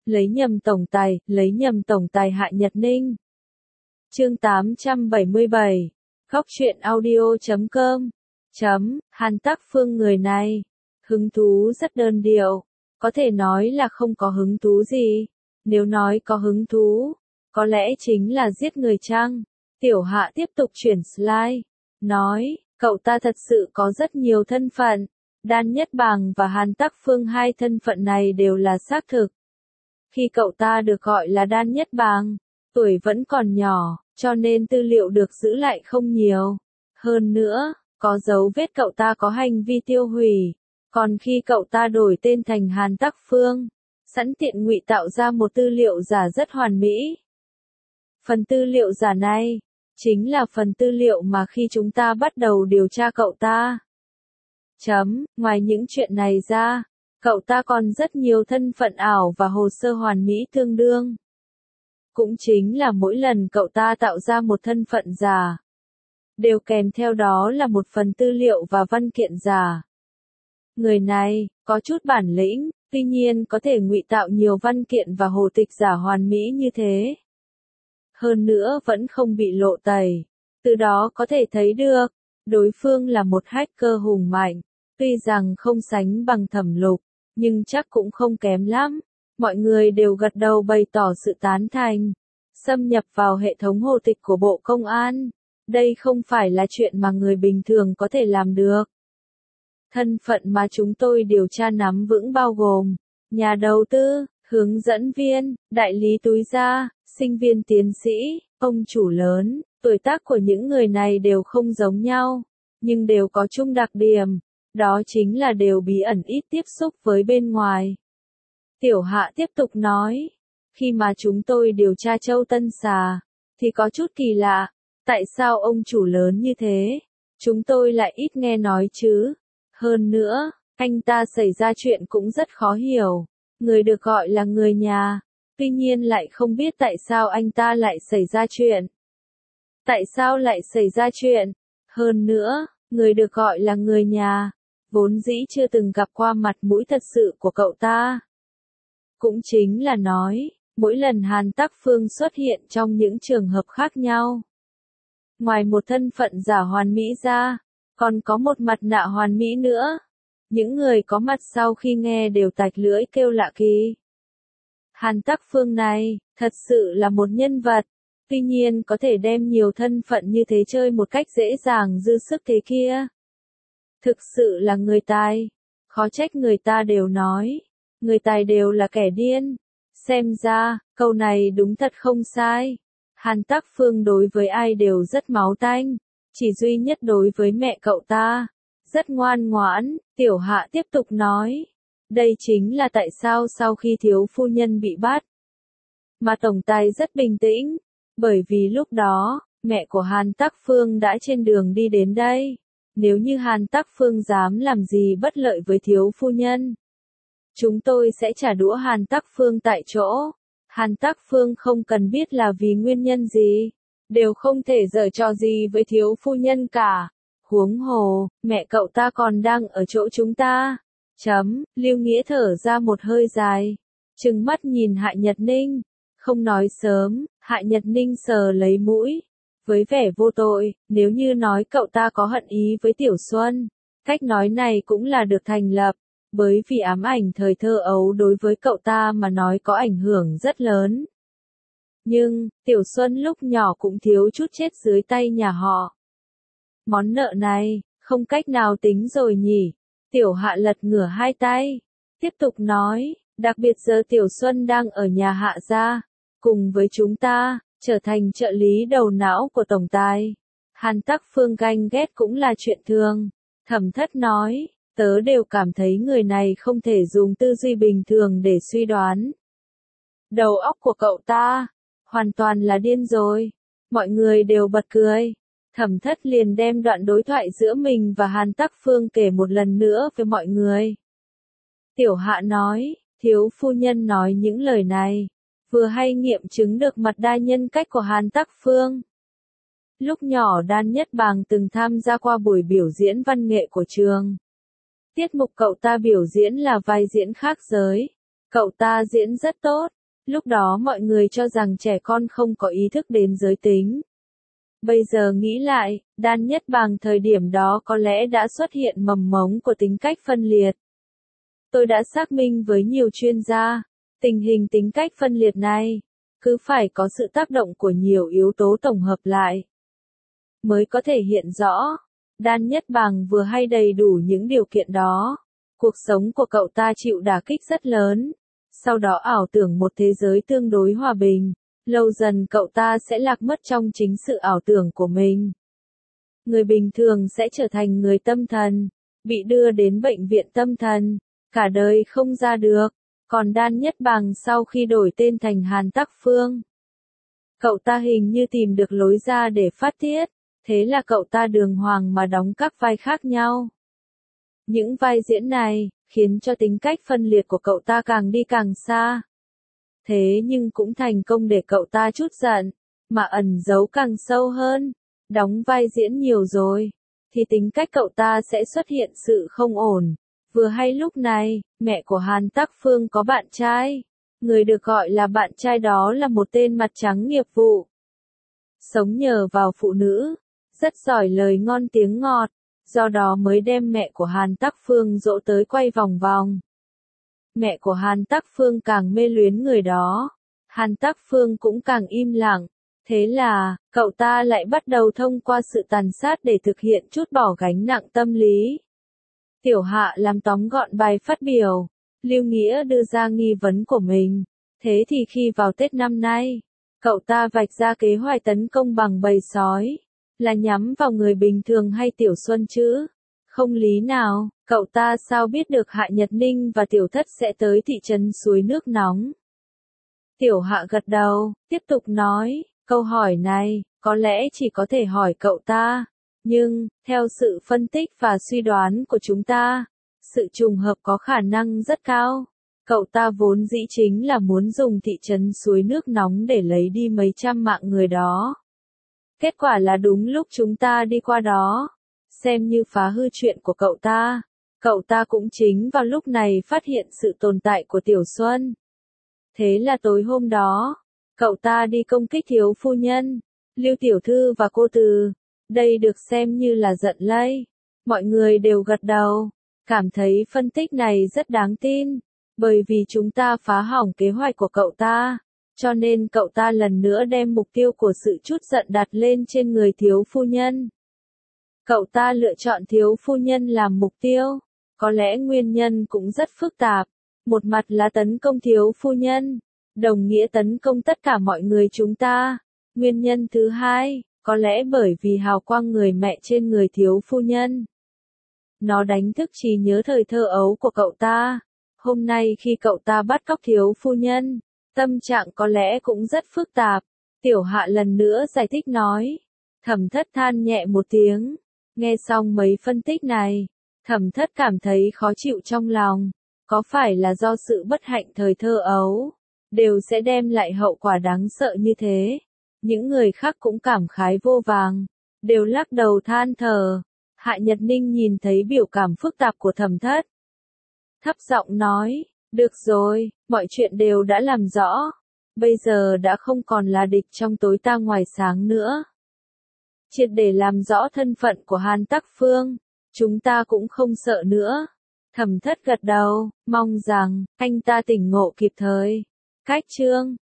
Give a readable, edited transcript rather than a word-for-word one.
lấy nhầm tổng tài Hạ Nhật Ninh. Chương 877, Góc truyện audio.com. Hàn Tắc Phương người này, hứng thú rất đơn điệu, có thể nói là không có hứng thú gì. Nếu nói có hứng thú, có lẽ chính là giết người chăng? Tiểu Hạ tiếp tục chuyển slide, nói, cậu ta thật sự có rất nhiều thân phận. Đan Nhất Bàng và Hàn Tắc Phương hai thân phận này đều là xác thực. Khi cậu ta được gọi là Đan Nhất Bàng, tuổi vẫn còn nhỏ, cho nên tư liệu được giữ lại không nhiều. Hơn nữa, có dấu vết cậu ta có hành vi tiêu hủy. Còn khi cậu ta đổi tên thành Hàn Tắc Phương, sẵn tiện ngụy tạo ra một tư liệu giả rất hoàn mỹ. Phần tư liệu giả này, chính là phần tư liệu mà khi chúng ta bắt đầu điều tra cậu ta. Ngoài những chuyện này ra, cậu ta còn rất nhiều thân phận ảo và hồ sơ hoàn mỹ tương đương. Cũng chính là mỗi lần cậu ta tạo ra một thân phận giả, đều kèm theo đó là một phần tư liệu và văn kiện giả. Người này, có chút bản lĩnh, tuy nhiên có thể ngụy tạo nhiều văn kiện và hồ tịch giả hoàn mỹ như thế. Hơn nữa vẫn không bị lộ tẩy. Từ đó có thể thấy được, đối phương là một hacker hùng mạnh. Tuy rằng không sánh bằng Thẩm Lục, nhưng chắc cũng không kém lắm. Mọi người đều gật đầu bày tỏ sự tán thành. Xâm nhập vào hệ thống hồ tịch của Bộ Công an. Đây không phải là chuyện mà người bình thường có thể làm được. Thân phận mà chúng tôi điều tra nắm vững bao gồm nhà đầu tư, hướng dẫn viên, đại lý túi da, sinh viên tiến sĩ, ông chủ lớn. Tuổi tác của những người này đều không giống nhau, nhưng đều có chung đặc điểm. Đó chính là đều bí ẩn ít tiếp xúc với bên ngoài. Tiểu Hạ tiếp tục nói, khi mà chúng tôi điều tra Châu Tân Xà, thì có chút kỳ lạ, tại sao ông chủ lớn như thế, chúng tôi lại ít nghe nói chứ. Hơn nữa, anh ta xảy ra chuyện cũng rất khó hiểu, người được gọi là người nhà, tuy nhiên lại không biết tại sao anh ta lại xảy ra chuyện. Tại sao lại xảy ra chuyện? Hơn nữa, người được gọi là người nhà, vốn dĩ chưa từng gặp qua mặt mũi thật sự của cậu ta. Cũng chính là nói, mỗi lần Hàn Tắc Phương xuất hiện trong những trường hợp khác nhau. Ngoài một thân phận giả hoàn mỹ ra, còn có một mặt nạ hoàn mỹ nữa. Những người có mặt sau khi nghe đều tạch lưỡi kêu lạ kỳ. Hàn Tắc Phương này, thật sự là một nhân vật. Tuy nhiên có thể đem nhiều thân phận như thế chơi một cách dễ dàng dư sức thế kia. Thực sự là người tài. Khó trách người ta đều nói, người tài đều là kẻ điên. Xem ra, câu này đúng thật không sai. Hàn Tắc Phương đối với ai đều rất máu tanh. Chỉ duy nhất đối với mẹ cậu ta, rất ngoan ngoãn. Tiểu Hạ tiếp tục nói, đây chính là tại sao sau khi thiếu phu nhân bị bắt, mà tổng tài rất bình tĩnh. Bởi vì lúc đó, mẹ của Hàn Tắc Phương đã trên đường đi đến đây. Nếu như Hàn Tắc Phương dám làm gì bất lợi với thiếu phu nhân, chúng tôi sẽ trả đũa Hàn Tắc Phương tại chỗ. Hàn Tắc Phương không cần biết là vì nguyên nhân gì, đều không thể giở trò gì với thiếu phu nhân cả. Huống hồ, mẹ cậu ta còn đang ở chỗ chúng ta. Lưu Nghĩa thở ra một hơi dài, trừng mắt nhìn Hạ Nhật Ninh. Không nói sớm, Hạ Nhật Ninh sờ lấy mũi, với vẻ vô tội. Nếu như nói cậu ta có hận ý với Tiểu Xuân, cách nói này cũng là được thành lập, bởi vì ám ảnh thời thơ ấu đối với cậu ta mà nói có ảnh hưởng rất lớn. Nhưng, Tiểu Xuân lúc nhỏ cũng thiếu chút chết dưới tay nhà họ. Món nợ này, không cách nào tính rồi nhỉ. Tiểu Hạ lật ngửa hai tay, tiếp tục nói, đặc biệt giờ Tiểu Xuân đang ở nhà Hạ gia, cùng với chúng ta, trở thành trợ lý đầu não của tổng tài. Hàn Tắc Phương ganh ghét cũng là chuyện thường. Thẩm Thất nói, tớ đều cảm thấy người này không thể dùng tư duy bình thường để suy đoán. Đầu óc của cậu ta, hoàn toàn là điên rồi. Mọi người đều bật cười. Thẩm Thất liền đem đoạn đối thoại giữa mình và Hàn Tắc Phương kể một lần nữa với mọi người. Tiểu Hạ nói, thiếu phu nhân nói những lời này, vừa hay nghiệm chứng được mặt đa nhân cách của Hàn Tắc Phương. Lúc nhỏ Đan Nhất Bàng từng tham gia qua buổi biểu diễn văn nghệ của trường. Tiết mục cậu ta biểu diễn là vai diễn khác giới. Cậu ta diễn rất tốt, Lúc đó mọi người cho rằng trẻ con không có ý thức đến giới tính. Bây giờ nghĩ lại, Đan Nhất Bàng thời điểm đó có lẽ đã xuất hiện mầm mống của tính cách phân liệt. Tôi đã xác minh với nhiều chuyên gia, tình hình tính cách phân liệt này, cứ phải có sự tác động của nhiều yếu tố tổng hợp lại, mới có thể hiện rõ. Đan Nhất Bàng vừa hay đầy đủ những điều kiện đó. Cuộc sống của cậu ta chịu đả kích rất lớn. Sau đó ảo tưởng một thế giới tương đối hòa bình. Lâu dần cậu ta sẽ lạc mất trong chính sự ảo tưởng của mình. Người bình thường sẽ trở thành người tâm thần, bị đưa đến bệnh viện tâm thần, cả đời không ra được. Còn Đan Nhất Bàng sau khi đổi tên thành Hàn Tắc Phương, cậu ta hình như tìm được lối ra để phát tiết, thế là cậu ta đường hoàng mà đóng các vai khác nhau. Những vai diễn này, khiến cho tính cách phân liệt của cậu ta càng đi càng xa. Thế nhưng cũng thành công để cậu ta trút giận, mà ẩn giấu càng sâu hơn. Đóng vai diễn nhiều rồi, thì tính cách cậu ta sẽ xuất hiện sự không ổn. Vừa hay lúc này, mẹ của Hàn Tắc Phương có bạn trai. Người được gọi là bạn trai đó là một tên mặt trắng nghiệp vụ. Sống nhờ vào phụ nữ, rất giỏi lời ngon tiếng ngọt, do đó mới đem mẹ của Hàn Tắc Phương dỗ tới quay vòng vòng. Mẹ của Hàn Tắc Phương càng mê luyến người đó, Hàn Tắc Phương cũng càng im lặng, thế là, cậu ta lại bắt đầu thông qua sự tàn sát để thực hiện trút bỏ gánh nặng tâm lý. Tiểu Hạ làm tóm gọn bài phát biểu, Lưu Nghĩa đưa ra nghi vấn của mình, thế thì khi vào Tết năm nay, cậu ta vạch ra kế hoạch tấn công bằng bầy sói, là nhắm vào người bình thường hay Tiểu Xuân chứ? Không lý nào, cậu ta sao biết được Hạ Nhật Ninh và Tiểu Thất sẽ tới thị trấn suối nước nóng? Tiểu Hạ gật đầu, tiếp tục nói, câu hỏi này, có lẽ chỉ có thể hỏi cậu ta, nhưng, theo sự phân tích và suy đoán của chúng ta, sự trùng hợp có khả năng rất cao. Cậu ta vốn dĩ chính là muốn dùng thị trấn suối nước nóng để lấy đi mấy trăm mạng người đó. Kết quả là đúng lúc chúng ta đi qua đó, xem như phá hư chuyện của cậu ta. Cậu ta cũng chính vào lúc này phát hiện sự tồn tại của Tiểu Xuân. Thế là tối hôm đó, cậu ta đi công kích thiếu phu nhân, Lưu Tiểu Thư và cô Từ. Đây được xem như là giận lây. Mọi người đều gật đầu, cảm thấy phân tích này rất đáng tin, bởi vì chúng ta phá hỏng kế hoạch của cậu ta, cho nên cậu ta lần nữa đem mục tiêu của sự trút giận đặt lên trên người thiếu phu nhân. Cậu ta lựa chọn thiếu phu nhân làm mục tiêu, có lẽ nguyên nhân cũng rất phức tạp. Một mặt là tấn công thiếu phu nhân, đồng nghĩa tấn công tất cả mọi người chúng ta. Nguyên nhân thứ hai, có lẽ bởi vì hào quang người mẹ trên người thiếu phu nhân. Nó đánh thức trí nhớ thời thơ ấu của cậu ta. Hôm nay khi cậu ta bắt cóc thiếu phu nhân, tâm trạng có lẽ cũng rất phức tạp. Tiểu Hạ lần nữa giải thích nói. Thẩm Thất than nhẹ một tiếng. Nghe xong mấy phân tích này, Thẩm Thất cảm thấy khó chịu trong lòng. Có phải là do sự bất hạnh thời thơ ấu, đều sẽ đem lại hậu quả đáng sợ như thế? Những người khác cũng cảm khái vô vàng, đều lắc đầu than thở. Hạ Nhật Ninh nhìn thấy biểu cảm phức tạp của Thẩm Thất, thấp giọng nói, được rồi, mọi chuyện đều đã làm rõ, bây giờ đã không còn là địch trong tối tăm ngoài sáng nữa. Triệt để làm rõ thân phận của Hàn Tắc Phương, chúng ta cũng không sợ nữa. Thẩm Thất gật đầu, mong rằng anh ta tỉnh ngộ kịp thời. Cách chương